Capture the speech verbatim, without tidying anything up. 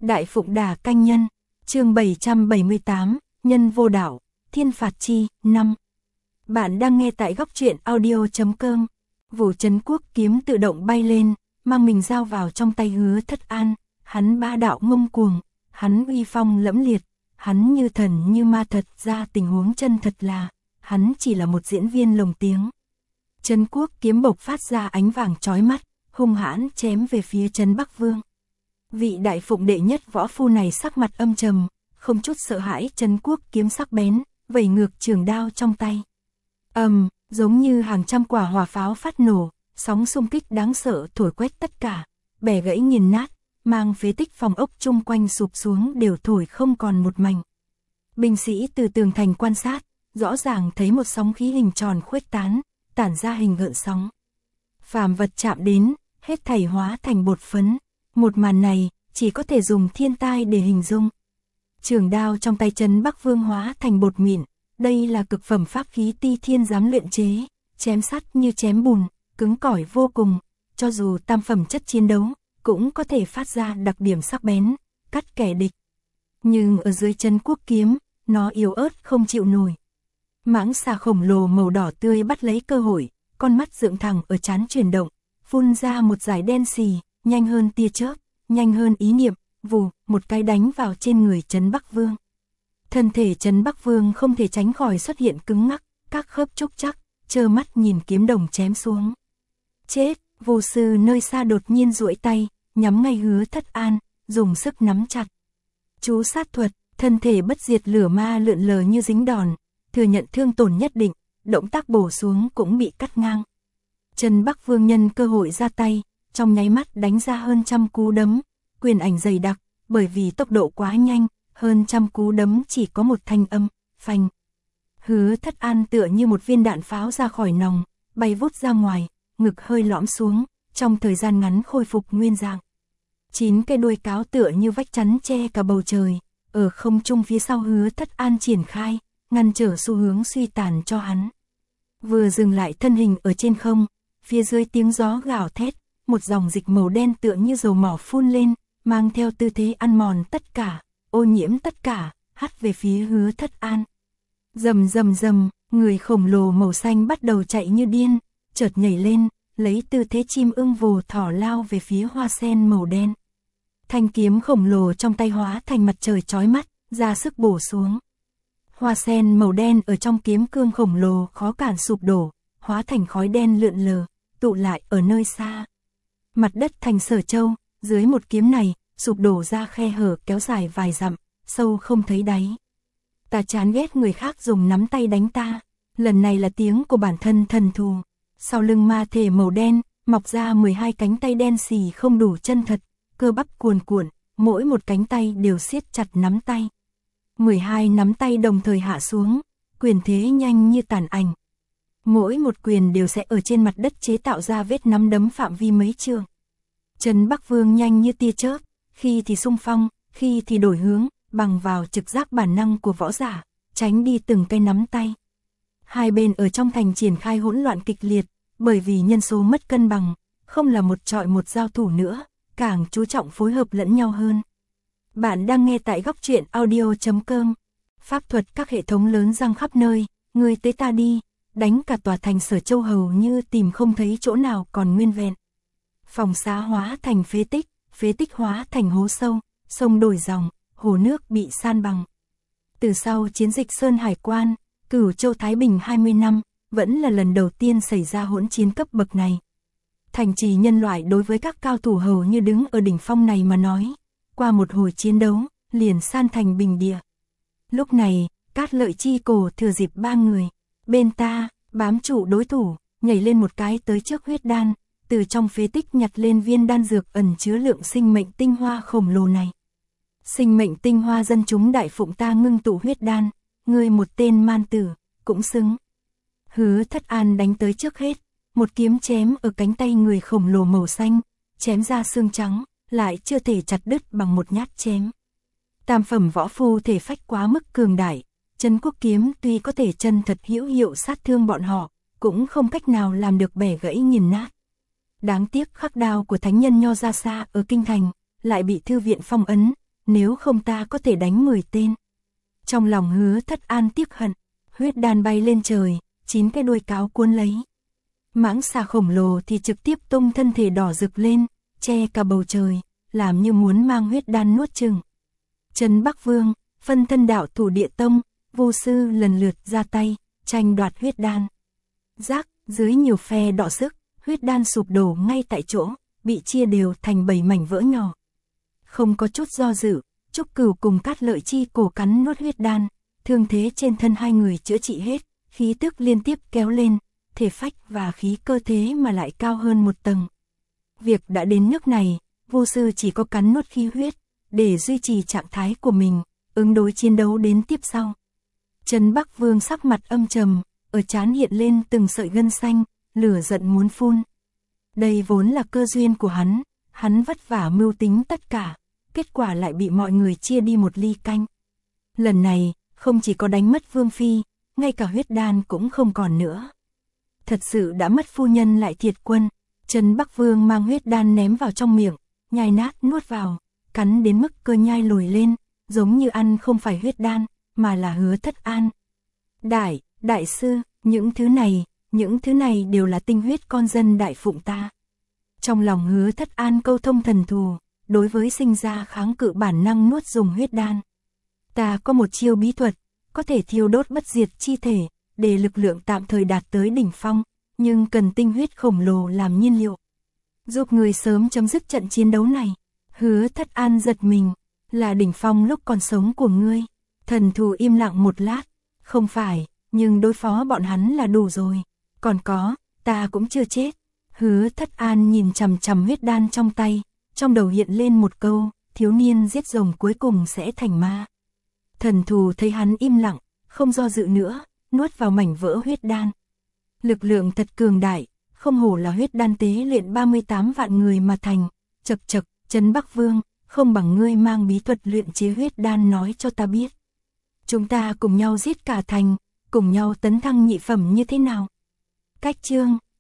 Đại Phụng Đà Canh Nhân, chương bảy trăm bảy mươi tám, Nhân Vô Đạo, Thiên Phạt Chi, năm. Bạn đang nghe tại góc truyện audio chấm com. Vũ Trấn Quốc kiếm tự động bay lên, mang mình dao vào trong tay Hứa Thất An, hắn bá đạo ngông cuồng, hắn uy phong lẫm liệt, hắn như thần như ma, thật ra tình huống chân thật là, hắn chỉ là một diễn viên lồng tiếng. Trấn Quốc kiếm bộc phát ra ánh vàng chói mắt, hung hãn chém về phía Trấn Bắc Vương. Vị đại phụng đệ nhất võ phu này sắc mặt âm trầm, không chút sợ hãi. Trấn Quốc kiếm sắc bén, vẩy ngược trường đao trong tay. Ầm, um, giống như hàng trăm quả hỏa pháo phát nổ, sóng xung kích đáng sợ thổi quét tất cả, bẻ gãy nghiền nát, mang phế tích phòng ốc chung quanh sụp xuống đều thổi không còn một mảnh. Binh sĩ từ tường thành quan sát, rõ ràng thấy một sóng khí hình tròn khuếch tán, tản ra hình gợn sóng. Phàm vật chạm đến, hết thảy hóa thành bột phấn. Một màn này, chỉ có thể dùng thiên tai để hình dung. Trường đao trong tay Trấn Bắc Vương hóa thành bột mịn, đây là cực phẩm pháp khí Ti Thiên giám luyện chế, chém sắt như chém bùn, cứng cỏi vô cùng, cho dù tam phẩm chất chiến đấu, cũng có thể phát ra đặc điểm sắc bén, cắt kẻ địch. Nhưng ở dưới Trấn Quốc kiếm, nó yếu ớt không chịu nổi. Mãng xà khổng lồ màu đỏ tươi bắt lấy cơ hội, con mắt dựng thẳng ở trán chuyển động, phun ra một dải đen xì, nhanh hơn tia chớp, nhanh hơn ý niệm, vù, một cái đánh vào trên người Trấn Bắc Vương. Thân thể Trấn Bắc Vương không thể tránh khỏi xuất hiện cứng ngắc, các khớp trúc chắc, trơ mắt nhìn kiếm đồng chém xuống. Chết, vô sư nơi xa đột nhiên duỗi tay, nhắm ngay Hứa Thất An, dùng sức nắm chặt. Chú sát thuật, thân thể bất diệt lửa ma lượn lờ như dính đòn, thừa nhận thương tổn nhất định, động tác bổ xuống cũng bị cắt ngang. Trấn Bắc Vương nhân cơ hội ra tay, trong nháy mắt đánh ra hơn trăm cú đấm, quyền ảnh dày đặc, bởi vì tốc độ quá nhanh, hơn trăm cú đấm chỉ có một thanh âm, phanh. Hứa Thất An tựa như một viên đạn pháo ra khỏi nòng, bay vút ra ngoài, ngực hơi lõm xuống, trong thời gian ngắn khôi phục nguyên dạng. Chín cây đuôi cáo tựa như vách chắn che cả bầu trời, ở không trung phía sau Hứa Thất An triển khai, ngăn trở xu hướng suy tàn cho hắn. Vừa dừng lại thân hình ở trên không, phía dưới tiếng gió gào thét, một dòng dịch màu đen tựa như dầu mỏ phun lên, mang theo tư thế ăn mòn tất cả, ô nhiễm tất cả, hắt về phía Hứa Thất An. Rầm rầm rầm, người khổng lồ màu xanh bắt đầu chạy như điên, chợt nhảy lên, lấy tư thế chim ưng vồ thỏ lao về phía hoa sen màu đen. Thanh kiếm khổng lồ trong tay hóa thành mặt trời chói mắt, ra sức bổ xuống. Hoa sen màu đen ở trong kiếm cương khổng lồ khó cản sụp đổ, hóa thành khói đen lượn lờ, tụ lại ở nơi xa. Mặt đất thành Sở Châu, dưới một kiếm này, sụp đổ ra khe hở kéo dài vài dặm, sâu không thấy đáy. Ta chán ghét người khác dùng nắm tay đánh ta, lần này là tiếng của bản thân thần thù. Sau lưng ma thể màu đen, mọc ra mười hai cánh tay đen xì không đủ chân thật, cơ bắp cuồn cuộn, mỗi một cánh tay đều siết chặt nắm tay. mười hai nắm tay đồng thời hạ xuống, quyền thế nhanh như tàn ảnh. Mỗi một quyền đều sẽ ở trên mặt đất chế tạo ra vết nắm đấm phạm vi mấy trượng. Trấn Bắc Vương nhanh như tia chớp, khi thì xung phong, khi thì đổi hướng, bằng vào trực giác bản năng của võ giả, tránh đi từng cây nắm tay. Hai bên ở trong thành triển khai hỗn loạn kịch liệt, bởi vì nhân số mất cân bằng, không là một trọi một giao thủ nữa, càng chú trọng phối hợp lẫn nhau hơn. Bạn đang nghe tại góc truyện audio chấm com. Pháp thuật các hệ thống lớn giăng khắp nơi, người tới ta đi, đánh cả tòa thành Sở Châu hầu như tìm không thấy chỗ nào còn nguyên vẹn. Phòng xá hóa thành phế tích, phế tích hóa thành hố sâu, sông đổi dòng, hồ nước bị san bằng. Từ sau chiến dịch Sơn Hải Quan, Cửu Châu Thái Bình hai mươi năm, vẫn là lần đầu tiên xảy ra hỗn chiến cấp bậc này. Thành trì nhân loại đối với các cao thủ hầu như đứng ở đỉnh phong này mà nói, qua một hồi chiến đấu, liền san thành bình địa. Lúc này, Cát Lợi Chi cổ thừa dịp ba người, bên ta, bám trụ đối thủ, nhảy lên một cái tới trước huyết đan, từ trong phế tích nhặt lên viên đan dược ẩn chứa lượng sinh mệnh tinh hoa khổng lồ này. Sinh mệnh tinh hoa dân chúng đại phụng ta ngưng tụ huyết đan, ngươi một tên man tử, cũng xứng. Hứa Thất An đánh tới trước hết, một kiếm chém ở cánh tay người khổng lồ màu xanh, chém ra xương trắng, lại chưa thể chặt đứt bằng một nhát chém. Tam phẩm võ phu thể phách quá mức cường đại, Trấn Quốc kiếm tuy có thể chân thật hữu hiệu sát thương bọn họ, cũng không cách nào làm được bẻ gãy nghiền nát. Đáng tiếc khắc đao của thánh nhân Nho Ra Sa ở kinh thành, lại bị thư viện phong ấn, nếu không ta có thể đánh mười tên. Trong lòng Hứa Thất An tiếc hận, huyết đan bay lên trời, chín cái đuôi cáo cuốn lấy. Mãng xà khổng lồ thì trực tiếp tung thân thể đỏ rực lên, che cả bầu trời, làm như muốn mang huyết đan nuốt chửng. Trấn Bắc Vương, phân thân đạo thủ Địa Tông, vô sư lần lượt ra tay, tranh đoạt huyết đan. Rác, dưới nhiều phe đọ sức, huyết đan sụp đổ ngay tại chỗ, bị chia đều thành bảy mảnh vỡ nhỏ. Không có chút do dự, Trúc Cửu cùng Cát Lợi Chi cổ cắn nuốt huyết đan, thương thế trên thân hai người chữa trị hết, khí tức liên tiếp kéo lên, thể phách và khí cơ thế mà lại cao hơn một tầng. Việc đã đến nước này, vô sư chỉ có cắn nuốt khí huyết, để duy trì trạng thái của mình, ứng đối chiến đấu đến tiếp sau. Trấn Bắc Vương sắc mặt âm trầm, ở trán hiện lên từng sợi gân xanh, lửa giận muốn phun. Đây vốn là cơ duyên của hắn, hắn vất vả mưu tính tất cả, kết quả lại bị mọi người chia đi một ly canh. Lần này, không chỉ có đánh mất Vương Phi, ngay cả huyết đan cũng không còn nữa. Thật sự đã mất phu nhân lại thiệt quân. Trấn Bắc Vương mang huyết đan ném vào trong miệng, nhai nát nuốt vào, cắn đến mức cơ nhai lồi lên, giống như ăn không phải huyết đan, mà là Hứa Thất An. Đại, đại sư, những thứ này, những thứ này đều là tinh huyết con dân đại phụng ta. Trong lòng Hứa Thất An câu thông thần thù, đối với sinh ra kháng cự bản năng nuốt dùng huyết đan. Ta có một chiêu bí thuật, có thể thiêu đốt bất diệt chi thể, để lực lượng tạm thời đạt tới đỉnh phong, nhưng cần tinh huyết khổng lồ làm nhiên liệu. Giúp người sớm chấm dứt trận chiến đấu này. Hứa Thất An giật mình, là đỉnh phong lúc còn sống của ngươi. Thần thù im lặng một lát, không phải, nhưng đối phó bọn hắn là đủ rồi. Còn có, ta cũng chưa chết. Hứa Thất An nhìn chằm chằm huyết đan trong tay, trong đầu hiện lên một câu, thiếu niên giết rồng cuối cùng sẽ thành ma. Thần thù thấy hắn im lặng, không do dự nữa, nuốt vào mảnh vỡ huyết đan. Lực lượng thật cường đại, không hổ là huyết đan tế luyện ba mươi tám vạn người mà thành. Chậc chậc, Trấn Bắc Vương, không bằng ngươi mang bí thuật luyện chế huyết đan nói cho ta biết. Chúng ta cùng nhau giết cả thành, cùng nhau tấn thăng nhị phẩm như thế nào? Cách chương